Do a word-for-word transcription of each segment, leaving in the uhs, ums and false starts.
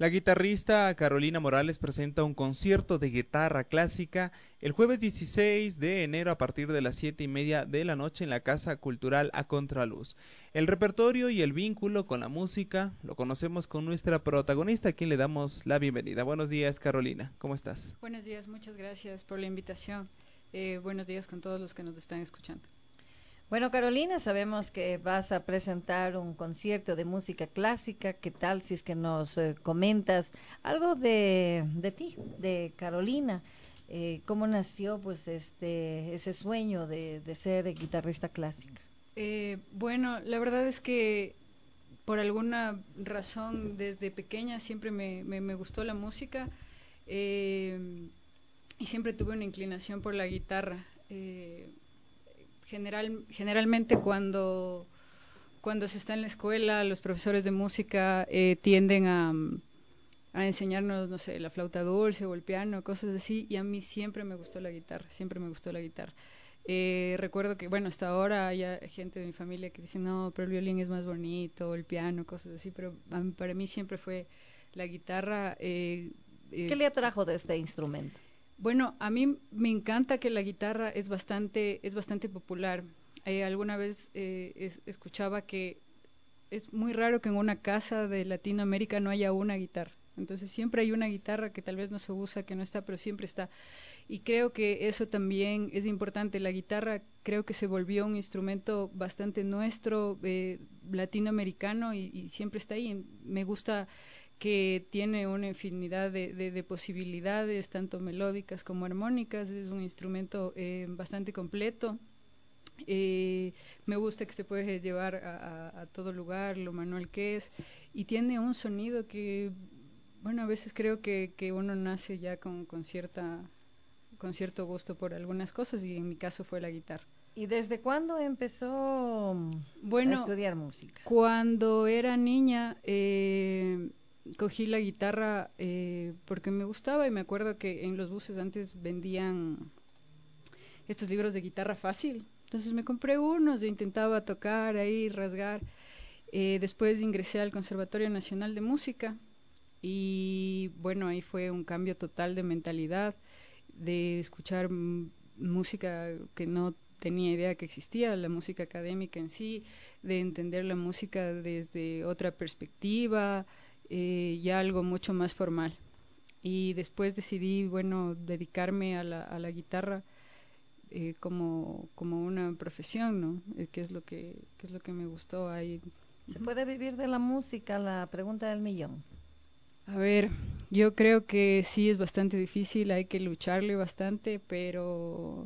La guitarrista Carolina Morales presenta un concierto de guitarra clásica el jueves dieciséis de enero a partir de las siete y media de la noche en la Casa Cultural A Contraluz. El repertorio y el vínculo con la música lo conocemos con nuestra protagonista, a quien le damos la bienvenida. Buenos días, Carolina, ¿cómo estás? Buenos días, muchas gracias por la invitación. Eh, buenos días con todos los que nos están escuchando. Bueno, Carolina, sabemos que vas a presentar un concierto de música clásica. ¿Qué tal si es que nos eh, comentas algo de, de ti, de Carolina? Eh, ¿Cómo nació pues este ese sueño de, de ser guitarrista clásica? Eh, bueno, la verdad es que por alguna razón desde pequeña siempre me, me, me gustó la música eh, y siempre tuve una inclinación por la guitarra. Eh, general, generalmente cuando, cuando se está en la escuela, los profesores de música eh, tienden a, a enseñarnos, no sé, la flauta dulce o el piano, cosas así, y a mí siempre me gustó la guitarra, siempre me gustó la guitarra. Eh, recuerdo que, bueno, hasta ahora hay gente de mi familia que dice, no, pero el violín es más bonito, el piano, cosas así, pero a mí- para mí siempre fue la guitarra. Eh, ¿Qué eh, le atrajo de este instrumento? bueno, a mí me encanta que la guitarra es bastante, es bastante popular. Eh, alguna vez eh, es- escuchaba que es muy raro que en una casa de Latinoamérica no haya una guitarra. Entonces siempre hay una guitarra que tal vez no se usa, que no está, pero siempre está. Y creo que eso también es importante. La guitarra creo que se volvió un instrumento bastante nuestro, eh, latinoamericano, y, y siempre está ahí. Me gusta que tiene una infinidad de, de, de posibilidades, tanto melódicas como armónicas. Es un instrumento eh, bastante completo. Eh, Me gusta que se puede llevar a, a, a todo lugar, lo manual que es, y tiene un sonido que, bueno, a veces creo que, que uno nace ya con, con cierta con cierto gusto por algunas cosas, y en mi caso fue la guitarra. ¿Y desde cuándo empezó mm, a Bueno, estudiar música? cuando era niña eh, cogí la guitarra eh, porque me gustaba, y me acuerdo que en los buses antes vendían estos libros de guitarra fácil. Entonces me compré unos e intentaba tocar ahí, rasgar. Eh, después ingresé al Conservatorio Nacional de Música y bueno, ahí fue un cambio total de mentalidad, de escuchar m- música que no tenía idea que existía, la música académica en sí, de entender la música desde otra perspectiva, eh, ya algo mucho más formal. Y después decidí, bueno, dedicarme a la, a la guitarra eh, como, como una profesión, ¿no? Eh, que es lo que, que es lo que me gustó ahí. ¿Se Ujú. puede vivir de la música? La pregunta del millón. A ver, yo creo que sí es bastante difícil, hay que lucharle bastante, pero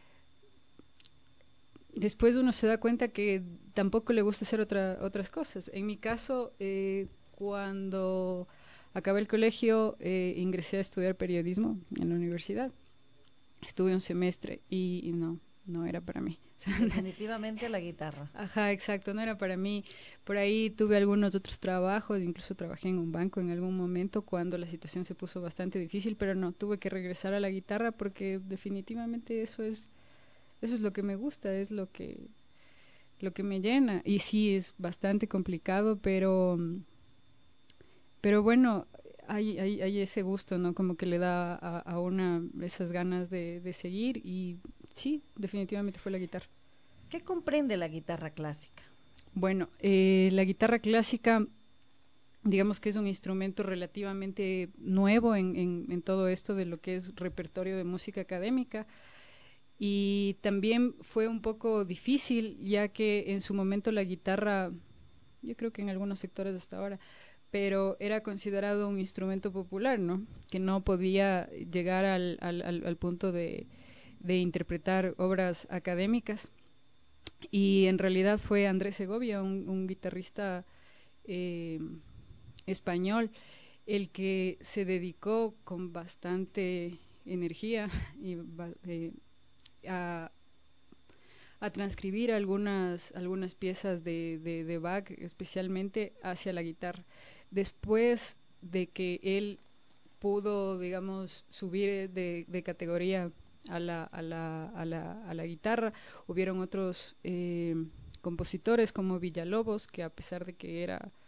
después uno se da cuenta que tampoco le gusta hacer otra, otras cosas. En mi caso, eh, cuando acabé el colegio, eh, ingresé a estudiar periodismo en la universidad. Estuve un semestre y, y no, no era para mí. Definitivamente la guitarra. Ajá, exacto, no era para mí. Por ahí tuve algunos otros trabajos, incluso trabajé en un banco en algún momento cuando la situación se puso bastante difícil, pero no, tuve que regresar a la guitarra porque definitivamente eso es, eso es lo que me gusta, es lo que, lo que me llena. Y sí, es bastante complicado, pero, pero bueno, hay, hay, hay ese gusto, ¿no? Como que le da a, a una esas ganas de, de seguir, y sí, definitivamente fue la guitarra. ¿Qué comprende la guitarra clásica? Bueno, eh, la guitarra clásica, digamos que es un instrumento relativamente nuevo en, en, en todo esto de lo que es repertorio de música académica, y también fue un poco difícil ya que en su momento la guitarra, yo creo que en algunos sectores hasta ahora, pero era considerado un instrumento popular, ¿no? Que no podía llegar al, al, al, al punto de, de interpretar obras académicas, y en realidad fue Andrés Segovia, un, un guitarrista eh, español, el que se dedicó con bastante energía y, eh, a, a, transcribir algunas, algunas piezas de, de, de Bach, especialmente hacia la guitarra. Después de que él pudo, digamos, subir de, de categoría a la, a, la, a, la, a la guitarra, hubieron otros eh, compositores como Villalobos, que a pesar de que era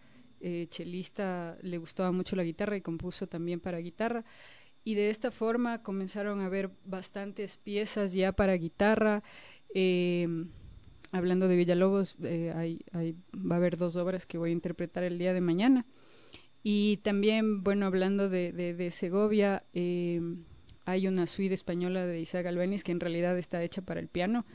eh, chelista, le gustaba mucho la guitarra y compuso también para guitarra. Y de esta forma comenzaron a haber bastantes piezas ya para guitarra. Eh, hablando de Villalobos, eh, hay, hay, va a haber dos obras que voy a interpretar el día de mañana. Y también, bueno, hablando de, de, de Segovia, eh, hay una suite española de Isaac Albéniz que en realidad está hecha para el piano,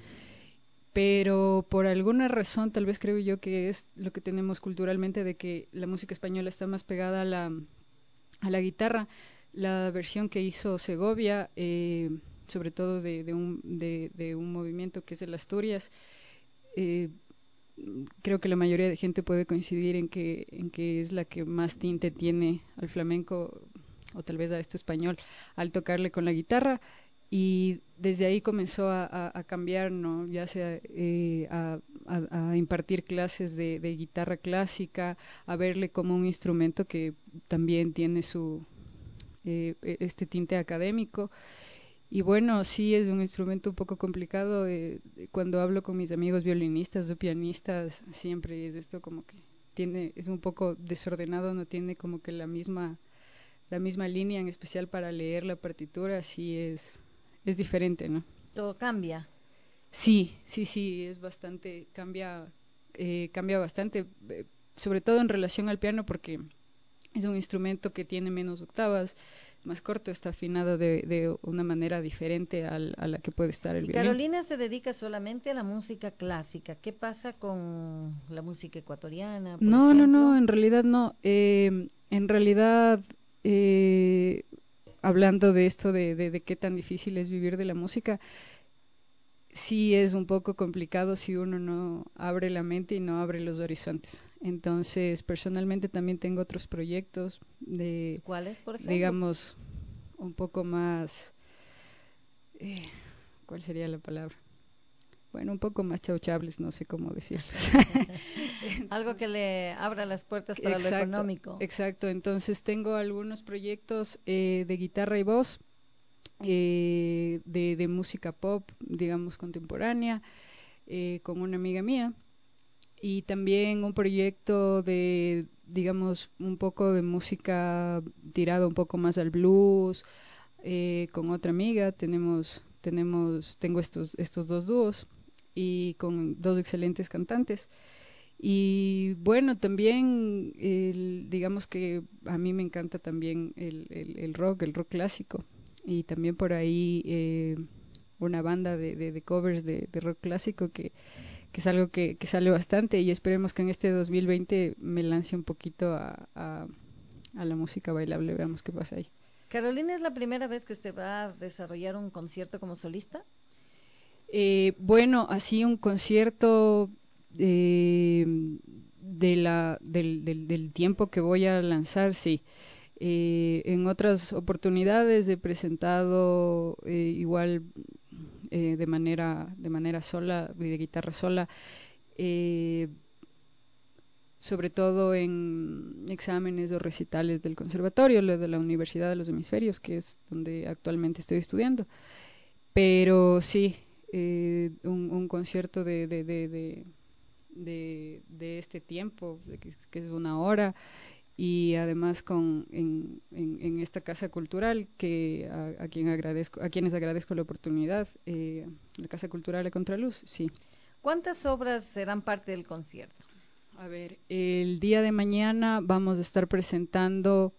pero por alguna razón, tal vez creo yo que es lo que tenemos culturalmente de que la música española está más pegada a la, a la guitarra. La versión que hizo Segovia, eh, sobre todo de, de, un, de, de un movimiento que es el Asturias, eh, creo que la mayoría de gente puede coincidir en que, en que es la que más tinte tiene al flamenco, o tal vez a esto español, al tocarle con la guitarra. Y desde ahí comenzó a, a, a cambiar, ¿no? Ya sea eh, a, a, a impartir clases de, de guitarra clásica, a verle como un instrumento que también tiene su eh, este tinte académico. Y bueno, sí es un instrumento un poco complicado. Eh, cuando hablo con mis amigos violinistas o pianistas, siempre es esto como que tiene, es un poco desordenado, no tiene como que la misma, la misma línea, en especial para leer la partitura, sí es, es diferente, ¿no? Todo cambia. Sí, sí, sí, es bastante, cambia, eh, cambia bastante, eh, sobre todo en relación al piano, porque es un instrumento que tiene menos octavas, es más corto, está afinado de, de una manera diferente al, a la que puede estar el Y violín. Carolina se dedica solamente a la música clásica. ¿Qué pasa con la música ecuatoriana, por No, no, ejemplo? no, en realidad no. Eh, en realidad, eh, hablando de esto de, de, de qué tan difícil es vivir de la música, sí es un poco complicado si uno no abre la mente y no abre los horizontes. Entonces, personalmente también tengo otros proyectos de, ¿Cuáles, por ejemplo? digamos, un poco más, eh, ¿cuál sería la palabra? Bueno, un poco más chauchables, no sé cómo decirles. Algo que le abra las puertas para Exacto, lo económico. exacto. Entonces tengo algunos proyectos eh, de guitarra y voz, eh, de, de música pop, digamos, contemporánea, eh, con una amiga mía. Y también un proyecto de, digamos, un poco de música tirado un poco más al blues, eh, con otra amiga. Tenemos, tenemos, tengo estos, estos dos dúos y con dos excelentes cantantes. Y bueno, también, el, digamos que a mí me encanta también el, el, el rock, el rock clásico. Y también por ahí eh, una banda de, de, de covers de, de rock clásico que, que es algo que, que sale bastante y esperemos que en este dos mil veinte me lance un poquito a, a, a la música bailable, veamos qué pasa ahí. Carolina, ¿es la primera vez que usted va a desarrollar un concierto como solista? Eh, bueno, así un concierto eh, de la, del, del, del tiempo que voy a lanzar, sí. Eh, en otras oportunidades he presentado eh, igual eh, de manera de manera sola, de guitarra sola, eh, sobre todo en exámenes o recitales del conservatorio, lo de la Universidad de los Hemisferios, que es donde actualmente estoy estudiando. Pero sí, eh, un, un concierto de, de, de, de, de, de este tiempo, de que, que es una hora, y además con en, en, en esta casa cultural que a, a quien agradezco a quienes agradezco la oportunidad, eh, la Casa Cultural de Contraluz, sí. ¿Cuántas obras serán parte del concierto? A ver, el día de mañana vamos a estar presentando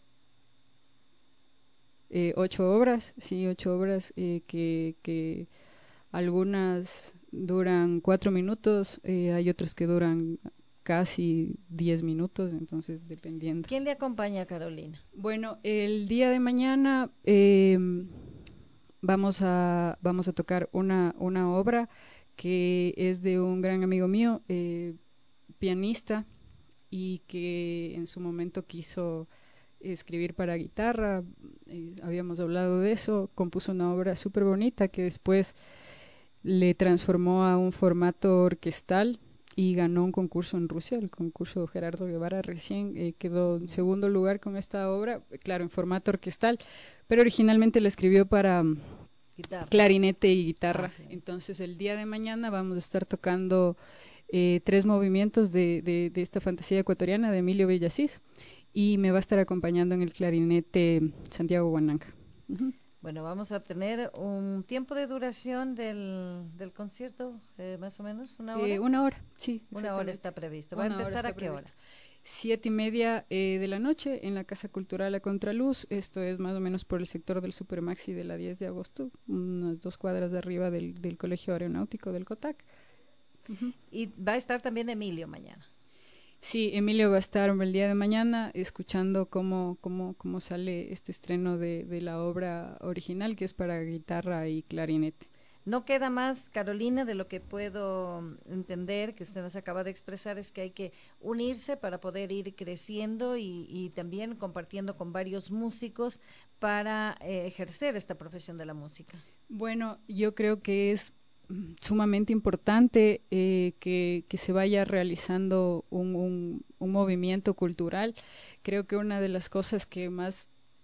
eh, ocho obras, sí, ocho obras eh, que, que algunas duran cuatro minutos, eh, hay otras que duran casi diez minutos, entonces dependiendo. ¿Quién le acompaña a Carolina? Bueno, el día de mañana eh, vamos a vamos a tocar una una obra que es de un gran amigo mío, eh, pianista, y que en su momento quiso escribir para guitarra. Eh, habíamos hablado de eso, compuso una obra súper bonita que después le transformó a un formato orquestal y ganó un concurso en Rusia, el concurso Gerardo Guevara recién, eh, quedó en segundo lugar con esta obra, claro, en formato orquestal, pero originalmente la escribió para Guitarra. clarinete y guitarra. Ah, Entonces el día de mañana vamos a estar tocando eh, tres movimientos de, de, de esta fantasía ecuatoriana de Emilio Villasís, y me va a estar acompañando en el clarinete Santiago Guananga. Uh-huh. Bueno, vamos a tener un tiempo de duración del, del concierto, eh, más o menos, ¿una hora? Eh, una hora, sí. Una hora está previsto. ¿Va a empezar a qué previsto. hora? Siete y media eh, de la noche en la Casa Cultural A Contraluz. Esto es más o menos por el sector del Supermaxi de la diez de agosto, unas dos cuadras de arriba del, del Colegio Aeronáutico del COTAC. Uh-huh. Y va a estar también Emilio mañana. Sí, Emilio va a estar el día de mañana escuchando cómo, cómo, cómo sale este estreno de, de la obra original, que es para guitarra y clarinete. No queda más, Carolina, de lo que puedo entender, que usted nos acaba de expresar, es que hay que unirse para poder ir creciendo y, y también compartiendo con varios músicos para eh, ejercer esta profesión de la música. Bueno, yo creo que es sumamente importante eh, que, que se vaya realizando un, un, un movimiento cultural. Creo que una de las cosas que más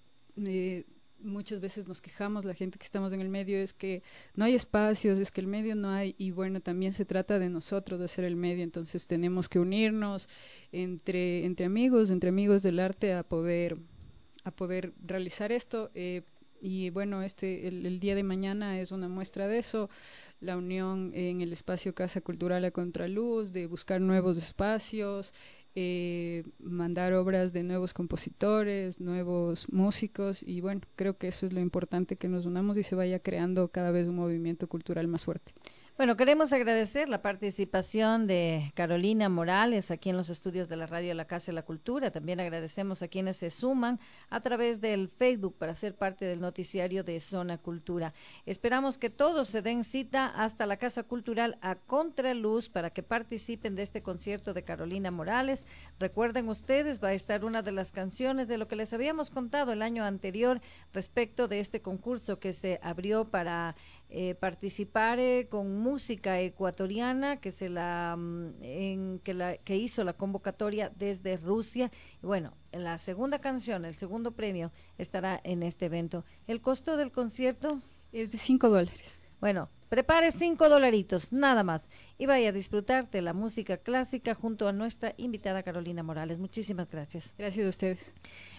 eh, muchas veces nos quejamos, la gente que estamos en el medio, es que no hay espacios, es que el medio no hay, y bueno, también se trata de nosotros, de ser el medio, entonces tenemos que unirnos entre, entre amigos, entre amigos del arte a poder, a poder realizar esto. Eh, y bueno, este el, el día de mañana es una muestra de eso, la unión en el espacio Casa Cultural A Contraluz, de buscar nuevos espacios, eh, mandar obras de nuevos compositores, nuevos músicos, y bueno, creo que eso es lo importante, que nos unamos y se vaya creando cada vez un movimiento cultural más fuerte. Bueno, queremos agradecer la participación de Carolina Morales aquí en los estudios de la radio de la Casa de la Cultura. También agradecemos a quienes se suman a través del Facebook para ser parte del noticiario de Zona Cultura. Esperamos que todos se den cita hasta la Casa Cultural A Contraluz para que participen de este concierto de Carolina Morales. Recuerden ustedes, va a estar una de las canciones de lo que les habíamos contado el año anterior respecto de este concurso que se abrió para eh, participar eh, con música ecuatoriana que se la, en, que la que hizo la convocatoria desde Rusia. Y bueno, en la segunda canción, el segundo premio estará en este evento. El costo del concierto es de cinco dólares. Bueno, prepare cinco dolaritos, nada más, y vaya a disfrutar de la música clásica junto a nuestra invitada Carolina Morales. Muchísimas gracias. Gracias a ustedes.